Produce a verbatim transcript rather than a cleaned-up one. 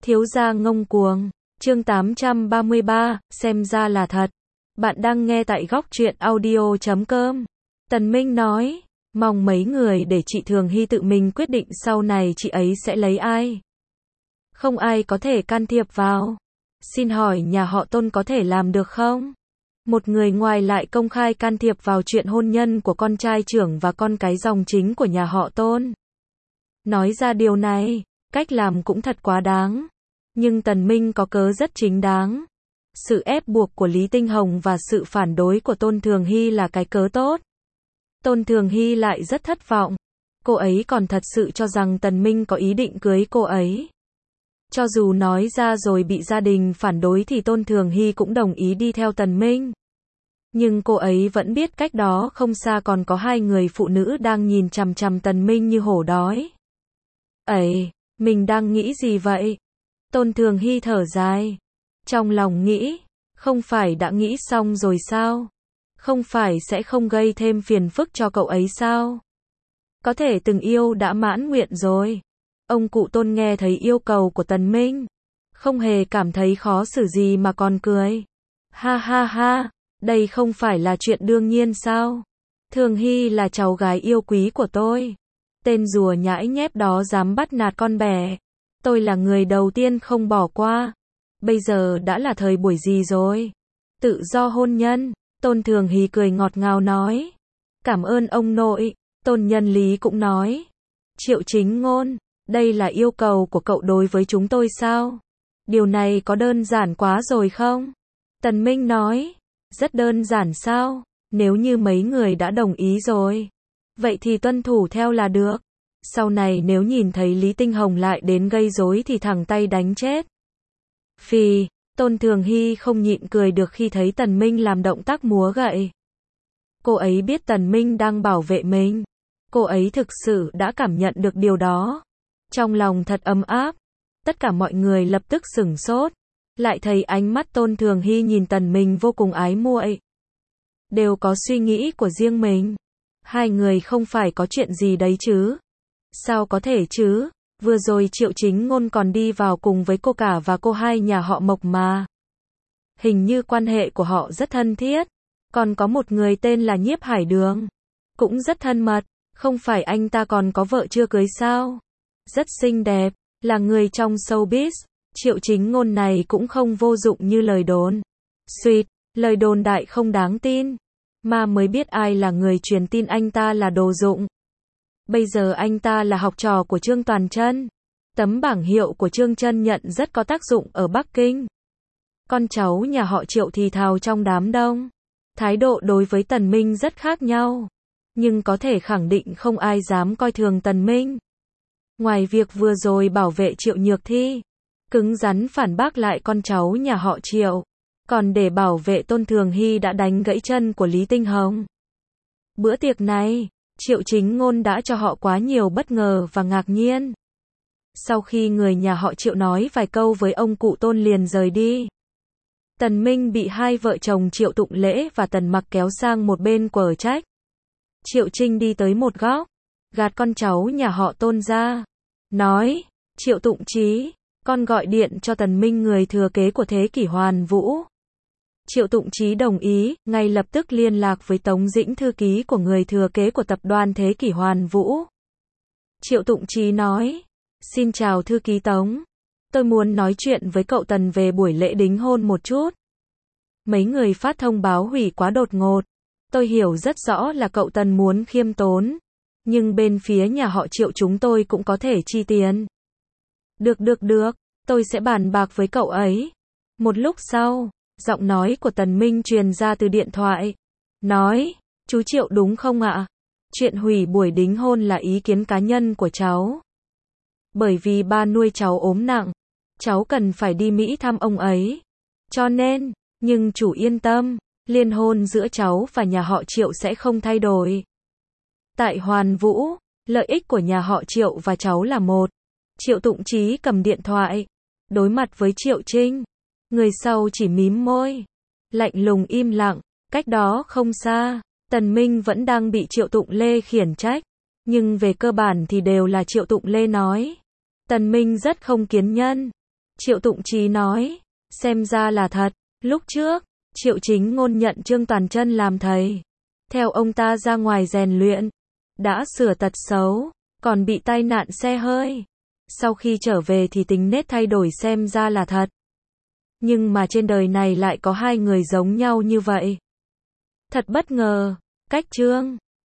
Thiếu gia ngông cuồng. Chương tám trăm ba mươi ba, xem ra là thật. Bạn đang nghe tại góc truyện audio chấm com. Tần Minh nói, mong mấy người để chị Thường Hy tự mình quyết định sau này chị ấy sẽ lấy ai. Không ai có thể can thiệp vào. Xin hỏi nhà họ Tôn có thể làm được không? Một người ngoài lại công khai can thiệp vào chuyện hôn nhân của con trai trưởng và con cái dòng chính của nhà họ Tôn. Nói ra điều này, cách làm cũng thật quá đáng. Nhưng Tần Minh có cớ rất chính đáng. Sự ép buộc của Lý Tinh Hồng và sự phản đối của Tôn Thường Hy là cái cớ tốt. Tôn Thường Hy lại rất thất vọng. Cô ấy còn thật sự cho rằng Tần Minh có ý định cưới cô ấy. Cho dù nói ra rồi bị gia đình phản đối thì Tôn Thường Hy cũng đồng ý đi theo Tần Minh. Nhưng cô ấy vẫn biết cách đó không xa còn có hai người phụ nữ đang nhìn chằm chằm Tần Minh như hổ đói. Ấy, mình đang nghĩ gì vậy? Tôn Thường Hy thở dài. Trong lòng nghĩ, không phải đã nghĩ xong rồi sao? Không phải sẽ không gây thêm phiền phức cho cậu ấy sao? Có thể từng yêu đã mãn nguyện rồi. Ông cụ Tôn nghe thấy yêu cầu của Tần Minh, không hề cảm thấy khó xử gì mà còn cười. Ha ha ha, đây không phải là chuyện đương nhiên sao? Thường Hy là cháu gái yêu quý của tôi. Tên rùa nhãi nhép đó dám bắt nạt con bè. Tôi là người đầu tiên không bỏ qua. Bây giờ đã là thời buổi gì rồi? Tự do hôn nhân. Tôn Thường Hy cười ngọt ngào nói. Cảm ơn ông nội. Tôn Nhân Lý cũng nói. Triệu Chính Ngôn, đây là yêu cầu của cậu đối với chúng tôi sao? Điều này có đơn giản quá rồi không? Tần Minh nói. Rất đơn giản sao? Nếu như mấy người đã đồng ý rồi, vậy thì tuân thủ theo là được. Sau này nếu nhìn thấy Lý Tinh Hồng lại đến gây rối thì thẳng tay đánh chết. Phì, Tôn Thường Hy không nhịn cười được khi thấy Tần Minh làm động tác múa gậy. Cô ấy biết Tần Minh đang bảo vệ mình. Cô ấy thực sự đã cảm nhận được điều đó. Trong lòng thật ấm áp. Tất cả mọi người lập tức sửng sốt. Lại thấy ánh mắt Tôn Thường Hy nhìn Tần Minh vô cùng ái muội. Đều có suy nghĩ của riêng mình. Hai người không phải có chuyện gì đấy chứ? Sao có thể chứ? Vừa rồi Triệu Chính Ngôn còn đi vào cùng với cô cả và cô hai nhà họ Mộc mà. Hình như quan hệ của họ rất thân thiết. Còn có một người tên là Nhiếp Hải Đường. Cũng rất thân mật. Không phải anh ta còn có vợ chưa cưới sao? Rất xinh đẹp. Là người trong showbiz. Triệu Chính Ngôn này cũng không vô dụng như lời đồn. Xuyệt, lời đồn đại không đáng tin. Mà mới biết ai là người truyền tin anh ta là đồ dụng. Bây giờ anh ta là học trò của Trương Toàn Chân. Tấm bảng hiệu của Trương Chân nhận rất có tác dụng ở Bắc Kinh. Con cháu nhà họ Triệu thì thào trong đám đông. Thái độ đối với Tần Minh rất khác nhau. Nhưng có thể khẳng định không ai dám coi thường Tần Minh. Ngoài việc vừa rồi bảo vệ Triệu Nhược Thi, cứng rắn phản bác lại con cháu nhà họ Triệu, còn để bảo vệ Tôn Thường Hy đã đánh gãy chân của Lý Tinh Hồng. Bữa tiệc này, Triệu Chính Ngôn đã cho họ quá nhiều bất ngờ và ngạc nhiên. Sau khi người nhà họ Triệu nói vài câu với ông cụ Tôn liền rời đi. Tần Minh bị hai vợ chồng Triệu Tụng Lễ và Tần Mặc kéo sang một bên quở trách. Triệu Trinh đi tới một góc, gạt con cháu nhà họ Tôn ra, nói, Triệu Tụng Chí, con gọi điện cho Tần Minh người thừa kế của Thế Kỷ Hoàn Vũ. Triệu Tụng Chí đồng ý, ngay lập tức liên lạc với Tống Dĩnh thư ký của người thừa kế của tập đoàn Thế Kỷ Hoàn Vũ. Triệu Tụng Chí nói, xin chào thư ký Tống, tôi muốn nói chuyện với cậu Tần về buổi lễ đính hôn một chút. Mấy người phát thông báo hủy quá đột ngột. Tôi hiểu rất rõ là cậu Tần muốn khiêm tốn, nhưng bên phía nhà họ Triệu chúng tôi cũng có thể chi tiền. Được được được, tôi sẽ bàn bạc với cậu ấy. Một lúc sau, giọng nói của Tần Minh truyền ra từ điện thoại. Nói, chú Triệu đúng không ạ? Chuyện hủy buổi đính hôn là ý kiến cá nhân của cháu. Bởi vì ba nuôi cháu ốm nặng, cháu cần phải đi Mỹ thăm ông ấy. Cho nên, nhưng chủ yên tâm, liên hôn giữa cháu và nhà họ Triệu sẽ không thay đổi. Tại Hoàn Vũ, lợi ích của nhà họ Triệu và cháu là một. Triệu Tụng Chí cầm điện thoại, đối mặt với Triệu Trinh. Người sau chỉ mím môi, lạnh lùng im lặng. Cách đó không xa, Tần Minh vẫn đang bị Triệu Tụng Lê khiển trách. Nhưng về cơ bản thì đều là Triệu Tụng Lê nói. Tần Minh rất không kiên nhẫn. Triệu Tụng Chí nói, xem ra là thật. Lúc trước, Triệu Chính Ngôn nhận Trương Toàn Chân làm thầy. Theo ông ta ra ngoài rèn luyện, đã sửa tật xấu, còn bị tai nạn xe hơi. Sau khi trở về thì tính nết thay đổi xem ra là thật. Nhưng mà trên đời này lại có hai người giống nhau như vậy. Thật bất ngờ, cách Trương